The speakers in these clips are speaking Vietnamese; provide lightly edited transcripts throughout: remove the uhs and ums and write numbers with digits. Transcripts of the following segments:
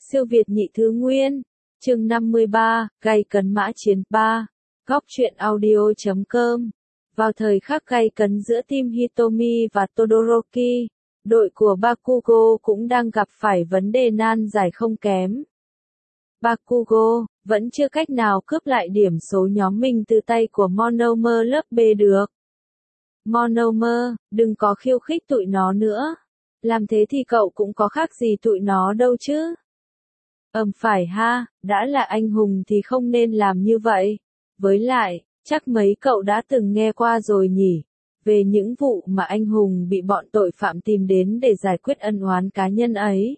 Siêu Việt nhị thứ nguyên. Chương 53, gay cấn mã chiến 3. Góc truyện audio.com. Vào thời khắc gay cấn giữa team Hitomi và Todoroki, đội của Bakugo cũng đang gặp phải vấn đề nan giải không kém. Bakugo vẫn chưa cách nào cướp lại điểm số nhóm mình từ tay của Monomer lớp B được. Monomer, đừng có khiêu khích tụi nó nữa. Làm thế thì cậu cũng có khác gì tụi nó đâu chứ. Phải ha, đã là anh hùng thì không nên làm như vậy. Với lại, chắc mấy cậu đã từng nghe qua rồi nhỉ, về những vụ mà anh hùng bị bọn tội phạm tìm đến để giải quyết ân oán cá nhân ấy.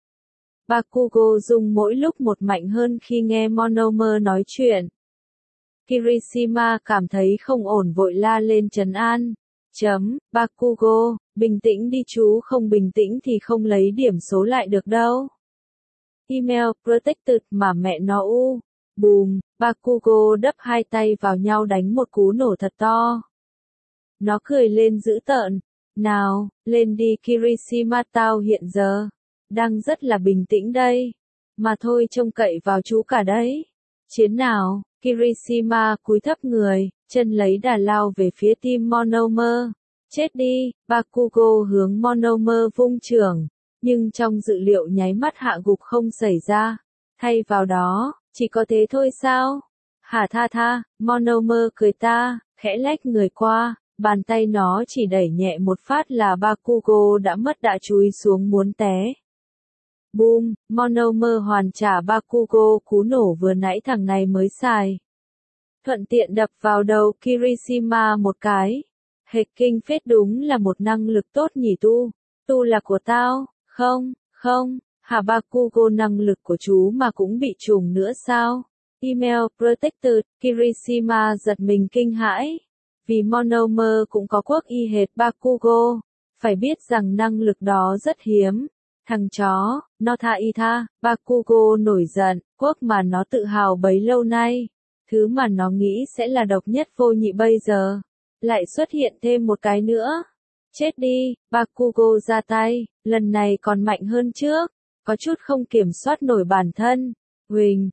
Bakugo dùng mỗi lúc một mạnh hơn khi nghe Monomer nói chuyện. Kirishima cảm thấy không ổn vội la lên trấn an. Bakugo, bình tĩnh đi chú, không bình tĩnh thì không lấy điểm số lại được đâu. Email protected mà mẹ nó u. Bùm, Bakugo đắp hai tay vào nhau đánh một cú nổ thật to. Nó cười lên dữ tợn. Nào, lên đi Kirishima, tao hiện giờ đang rất là bình tĩnh đây. Mà thôi, trông cậy vào chú cả đấy. Chiến nào, Kirishima cúi thấp người, chân lấy đà lao về phía team Monomer. Chết đi, Bakugo hướng Monomer vung chưởng, nhưng trong dự liệu nháy mắt hạ gục không xảy ra. Thay vào đó, chỉ có thế thôi sao? Hả tha, Monomer cười ta, khẽ lách người qua, bàn tay nó chỉ đẩy nhẹ một phát là Bakugo đã mất đã chúi xuống muốn té. Boom, Monomer hoàn trả Bakugo cú nổ vừa nãy thằng này mới xài. Thuận tiện đập vào đầu Kirishima một cái. Hệt kinh phết, đúng là một năng lực tốt nhỉ tu. Tu là của tao, không, hả Bakugo, năng lực của chú mà cũng bị trùng nữa sao? Email protected, Kirishima giật mình kinh hãi. Vì Monomer cũng có quốc y hệt Bakugo. Phải biết rằng năng lực đó rất hiếm. Thằng chó, nó tha, Bakugo nổi giận, quốc mà nó tự hào bấy lâu nay. Thứ mà nó nghĩ sẽ là độc nhất vô nhị bây giờ lại xuất hiện thêm một cái nữa. Chết đi, Bakugo ra tay, lần này còn mạnh hơn trước, có chút không kiểm soát nổi bản thân. Huỳnh,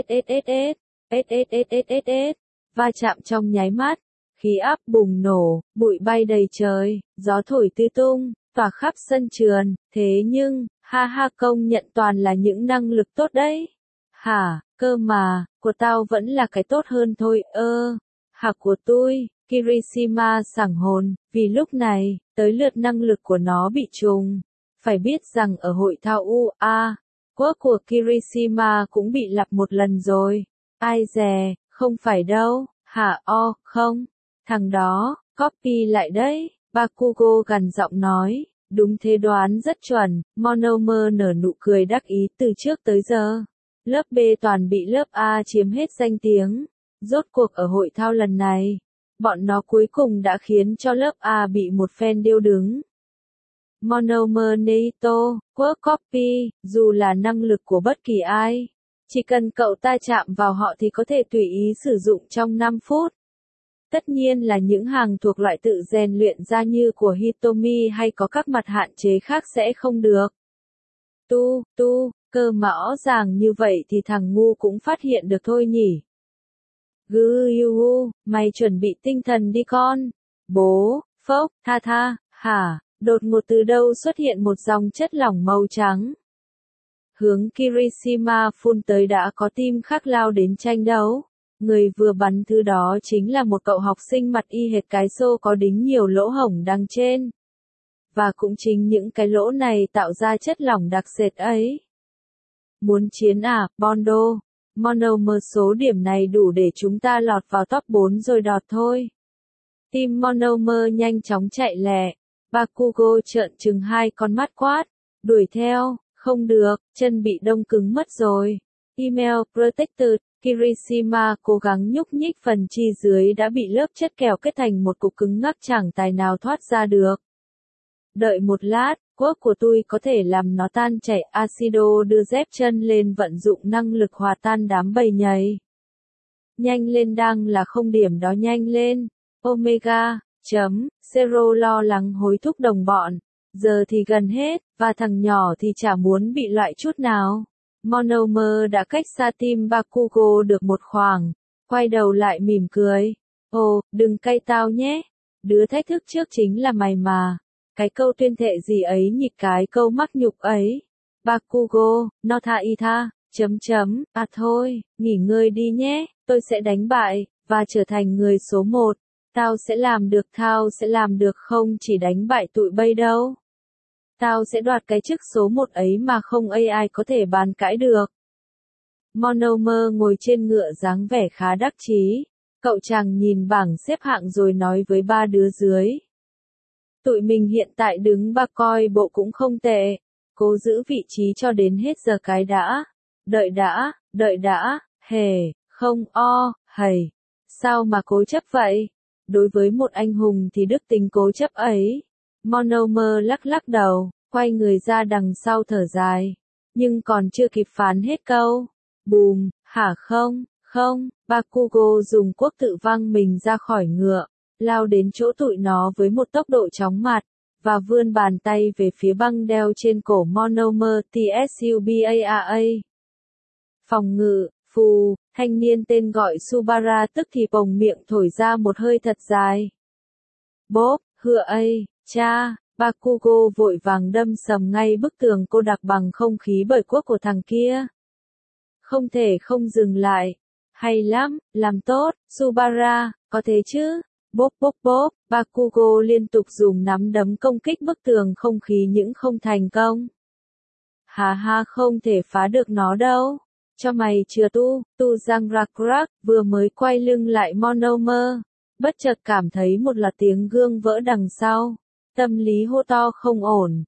va chạm trong nháy mắt, khí áp bùng nổ, bụi bay đầy trời, gió thổi tứ tung, tỏa khắp sân trường, thế nhưng, ha công nhận toàn là những năng lực tốt đấy. Hả, cơ mà, của tao vẫn là cái tốt hơn thôi, hả của tôi. Kirishima sảng hồn, vì lúc này, tới lượt năng lực của nó bị trùng. Phải biết rằng ở hội thao UA, quốc của Kirishima cũng bị lặp một lần rồi. Ai dè, không phải đâu, hả không, thằng đó, copy lại đấy, Bakugo gằn giọng nói. Đúng thế, đoán rất chuẩn, Monomer nở nụ cười đắc ý. Từ trước tới giờ, lớp B toàn bị lớp A chiếm hết danh tiếng. Rốt cuộc ở hội thao lần này, bọn nó cuối cùng đã khiến cho lớp A bị một phen điêu đứng. Monomer Neito, quốc copy, dù là năng lực của bất kỳ ai, chỉ cần cậu ta chạm vào họ thì có thể tùy ý sử dụng trong 5 phút. Tất nhiên là những hàng thuộc loại tự rèn luyện ra như của Hitomi hay có các mặt hạn chế khác sẽ không được. Cơ mà rõ ràng như vậy thì thằng ngu cũng phát hiện được thôi nhỉ. Gyuhu, mày chuẩn bị tinh thần đi con. Bố, phốc, tha, hả, đột ngột từ đâu xuất hiện một dòng chất lỏng màu trắng. Hướng Kirishima phun tới đã có team khác lao đến tranh đấu. Người vừa bắn thứ đó chính là một cậu học sinh mặt y hệt cái xô có đính nhiều lỗ hổng đằng trên. Và cũng chính những cái lỗ này tạo ra chất lỏng đặc sệt ấy. Muốn chiến à, Bondo? Monomer, số điểm này đủ để chúng ta lọt vào top 4 rồi đọt thôi. Team Monomer nhanh chóng chạy lẹ. Bakugo trợn trừng hai con mắt quát. Đuổi theo, không được, chân bị đông cứng mất rồi. Email protected, Kirishima cố gắng nhúc nhích phần chi dưới đã bị lớp chất kẹo kết thành một cục cứng ngắc, chẳng tài nào thoát ra được. Đợi một lát, quốc của tôi có thể làm nó tan chảy. Acido đưa dép chân lên vận dụng năng lực hòa tan đám bầy nhầy. Nhanh lên, đang là không điểm đó, nhanh lên. Omega, Zero lo lắng hối thúc đồng bọn. Giờ thì gần hết, và thằng nhỏ thì chả muốn bị loại chút nào. Monomer đã cách xa team Bakugo được một khoảng, quay đầu lại mỉm cười. Ồ, đừng cay tao nhé. Đứa thách thức trước chính là mày mà. Cái câu tuyên thệ gì ấy nhỉ, cái câu mắc nhục ấy. Bakugo, no tha y tha, à thôi, nghỉ ngơi đi nhé, tôi sẽ đánh bại, và trở thành người số 1. Tao sẽ làm được không chỉ đánh bại tụi bay đâu. Tao sẽ đoạt cái chức số 1 ấy mà không ai có thể bàn cãi được. Monomer ngồi trên ngựa dáng vẻ khá đắc chí. Cậu chàng nhìn bảng xếp hạng rồi nói với ba đứa dưới. Tụi mình hiện tại đứng ba coi bộ cũng không tệ. Cố giữ vị trí cho đến hết giờ cái đã. Đợi đã, hề, không hầy. Sao mà cố chấp vậy? Đối với một anh hùng thì đức tính cố chấp ấy. Monomer lắc đầu, quay người ra đằng sau thở dài. Nhưng còn chưa kịp phán hết câu. Bùm, hả không, Bakugo dùng quốc tự văng mình ra khỏi ngựa, lao đến chỗ tụi nó với một tốc độ chóng mặt, và vươn bàn tay về phía băng đeo trên cổ Monomer Tsubaaa. Phòng ngự, phù, thanh niên tên gọi Subara tức thì bồng miệng thổi ra một hơi thật dài. Bốp, cha, Bakugo vội vàng đâm sầm ngay bức tường cô đặc bằng không khí bởi quốc của thằng kia. Không thể không dừng lại. Hay lắm, làm tốt, Subara, có thế chứ? Bốp, Bakugo liên tục dùng nắm đấm công kích bức tường không khí nhưng không thành công. Ha, không thể phá được nó đâu. Cho mày chưa tu răng rak, vừa mới quay lưng lại Monomer. Bất chợt cảm thấy một loạt tiếng gương vỡ đằng sau. Tâm lý hô to không ổn.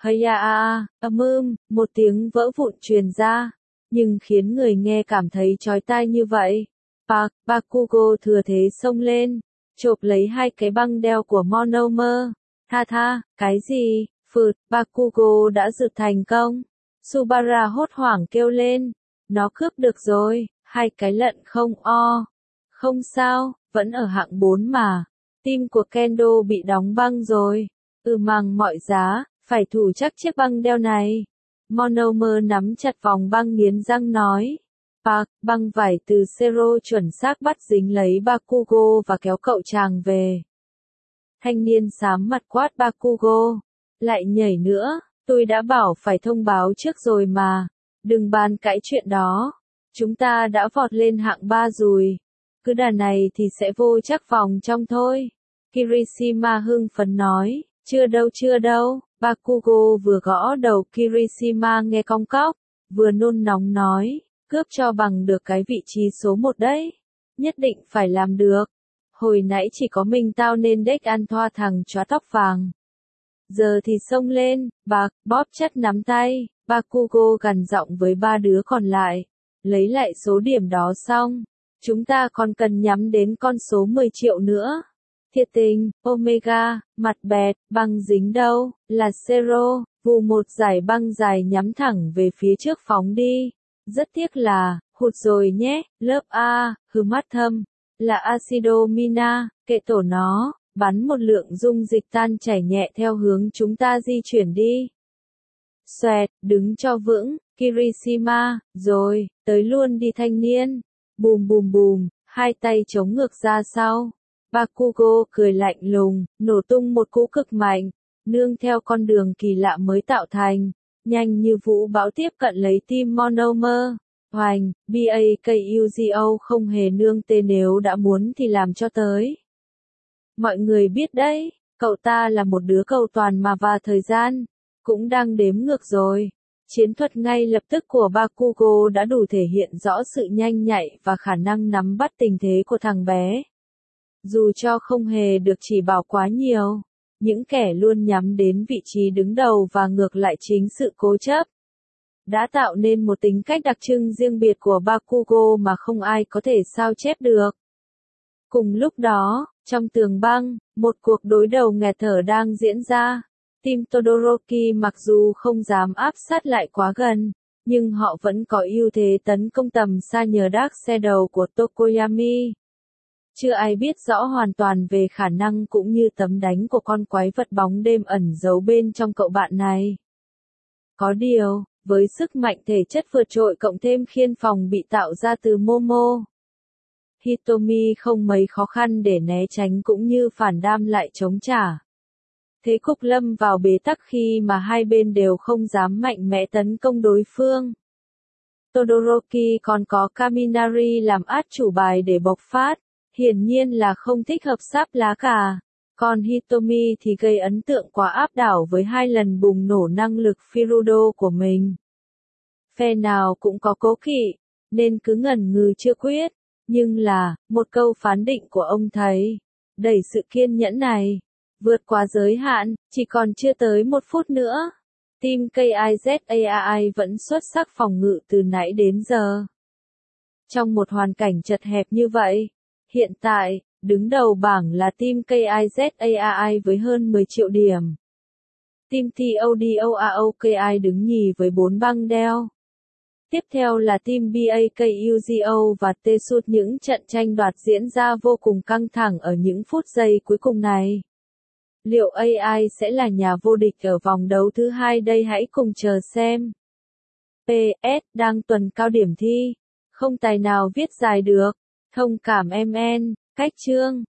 Một tiếng vỡ vụn truyền ra. Nhưng khiến người nghe cảm thấy chói tai như vậy. Bakugo thừa thế xông lên, chộp lấy hai cái băng đeo của Monomer. Tha, cái gì? Bakugo đã rượt thành công. Subara hốt hoảng kêu lên. Nó cướp được rồi, hai cái lận không sao, vẫn ở hạng 4 mà. Team của Kendo bị đóng băng rồi. Bằng mọi giá, phải thủ chắc chiếc băng đeo này. Monomer nắm chặt vòng băng nghiến răng nói. Băng vải từ Zero chuẩn xác bắt dính lấy Bakugo và kéo cậu chàng về. Thanh niên xám mặt quát Bakugo. Lại nhảy nữa, tôi đã bảo phải thông báo trước rồi mà. Đừng bàn cãi chuyện đó. Chúng ta đã vọt lên hạng 3 rồi. Cứ đà này thì sẽ vô chắc vòng trong thôi. Kirishima hưng phấn nói. Chưa đâu. Bakugo vừa gõ đầu Kirishima nghe cong cóc, vừa nôn nóng nói, cướp cho bằng được cái vị trí số 1 đấy. Nhất định phải làm được. Hồi nãy chỉ có mình tao nên đếch ăn thoa thằng chó tóc vàng. Giờ thì xông lên, bóp chặt nắm tay, Bakugo gằn giọng với ba đứa còn lại. Lấy lại số điểm đó xong, chúng ta còn cần nhắm đến con số 10 triệu nữa. Thiệt tình, Omega, mặt bẹt, băng dính đâu, là Zero, vù một dải băng dài nhắm thẳng về phía trước phóng đi. Rất tiếc là, hụt rồi nhé, lớp A, mắt thâm, là Acido Mina, kệ tổ nó, bắn một lượng dung dịch tan chảy nhẹ theo hướng chúng ta di chuyển đi. Xoẹt, đứng cho vững, Kirishima, rồi, tới luôn đi thanh niên. Bùm, hai tay chống ngược ra sau. Bakugo cười lạnh lùng, nổ tung một cú cực mạnh, nương theo con đường kỳ lạ mới tạo thành, nhanh như vũ bão tiếp cận lấy team Monomer. Hoành, Bakugo không hề nương tê, nếu đã muốn thì làm cho tới. Mọi người biết đấy, cậu ta là một đứa cầu toàn mà, và thời gian cũng đang đếm ngược rồi. Chiến thuật ngay lập tức của Bakugo đã đủ thể hiện rõ sự nhanh nhạy và khả năng nắm bắt tình thế của thằng bé. Dù cho không hề được chỉ bảo quá nhiều, những kẻ luôn nhắm đến vị trí đứng đầu và ngược lại chính sự cố chấp đã tạo nên một tính cách đặc trưng riêng biệt của Bakugo mà không ai có thể sao chép được. Cùng lúc đó, trong tường băng, một cuộc đối đầu nghẹt thở đang diễn ra. Team Todoroki mặc dù không dám áp sát lại quá gần, nhưng họ vẫn có ưu thế tấn công tầm xa nhờ Dark Shadow của Tokoyami. Chưa ai biết rõ hoàn toàn về khả năng cũng như tấm đánh của con quái vật bóng đêm ẩn giấu bên trong cậu bạn này. Có điều, Với sức mạnh thể chất vượt trội cộng thêm khiên phòng bị tạo ra từ Momo, Hitomi không mấy khó khăn để né tránh cũng như phản đam lại chống trả. Thế cục lâm vào bế tắc khi mà hai bên đều không dám mạnh mẽ tấn công đối phương. Todoroki còn có Kaminari làm át chủ bài để bộc phát, hiển nhiên là không thích hợp sáp lá cà. Còn Hitomi thì gây ấn tượng quá áp đảo với 2 lần bùng nổ năng lực Firudo của mình. Phe nào cũng có cố kỵ, nên cứ ngần ngừ chưa quyết. Nhưng là, một câu phán định của ông thầy, đẩy sự kiên nhẫn này, vượt quá giới hạn, chỉ còn chưa tới 1 phút nữa. Team KIZAAI vẫn xuất sắc phòng ngự từ nãy đến giờ. Trong một hoàn cảnh chật hẹp như vậy, hiện tại, đứng đầu bảng là team KIZAAI với hơn 10 triệu điểm. Team TODOAOKI đứng nhì với 4 băng đeo. Tiếp theo là team BAKUGO và T-Sud. Những trận tranh đoạt diễn ra vô cùng căng thẳng ở những phút giây cuối cùng này. Liệu AI sẽ là nhà vô địch ở vòng đấu thứ 2 đây, hãy cùng chờ xem. PS, đang tuần cao điểm thi, không tài nào viết dài được. Thông cảm MN, cách chương.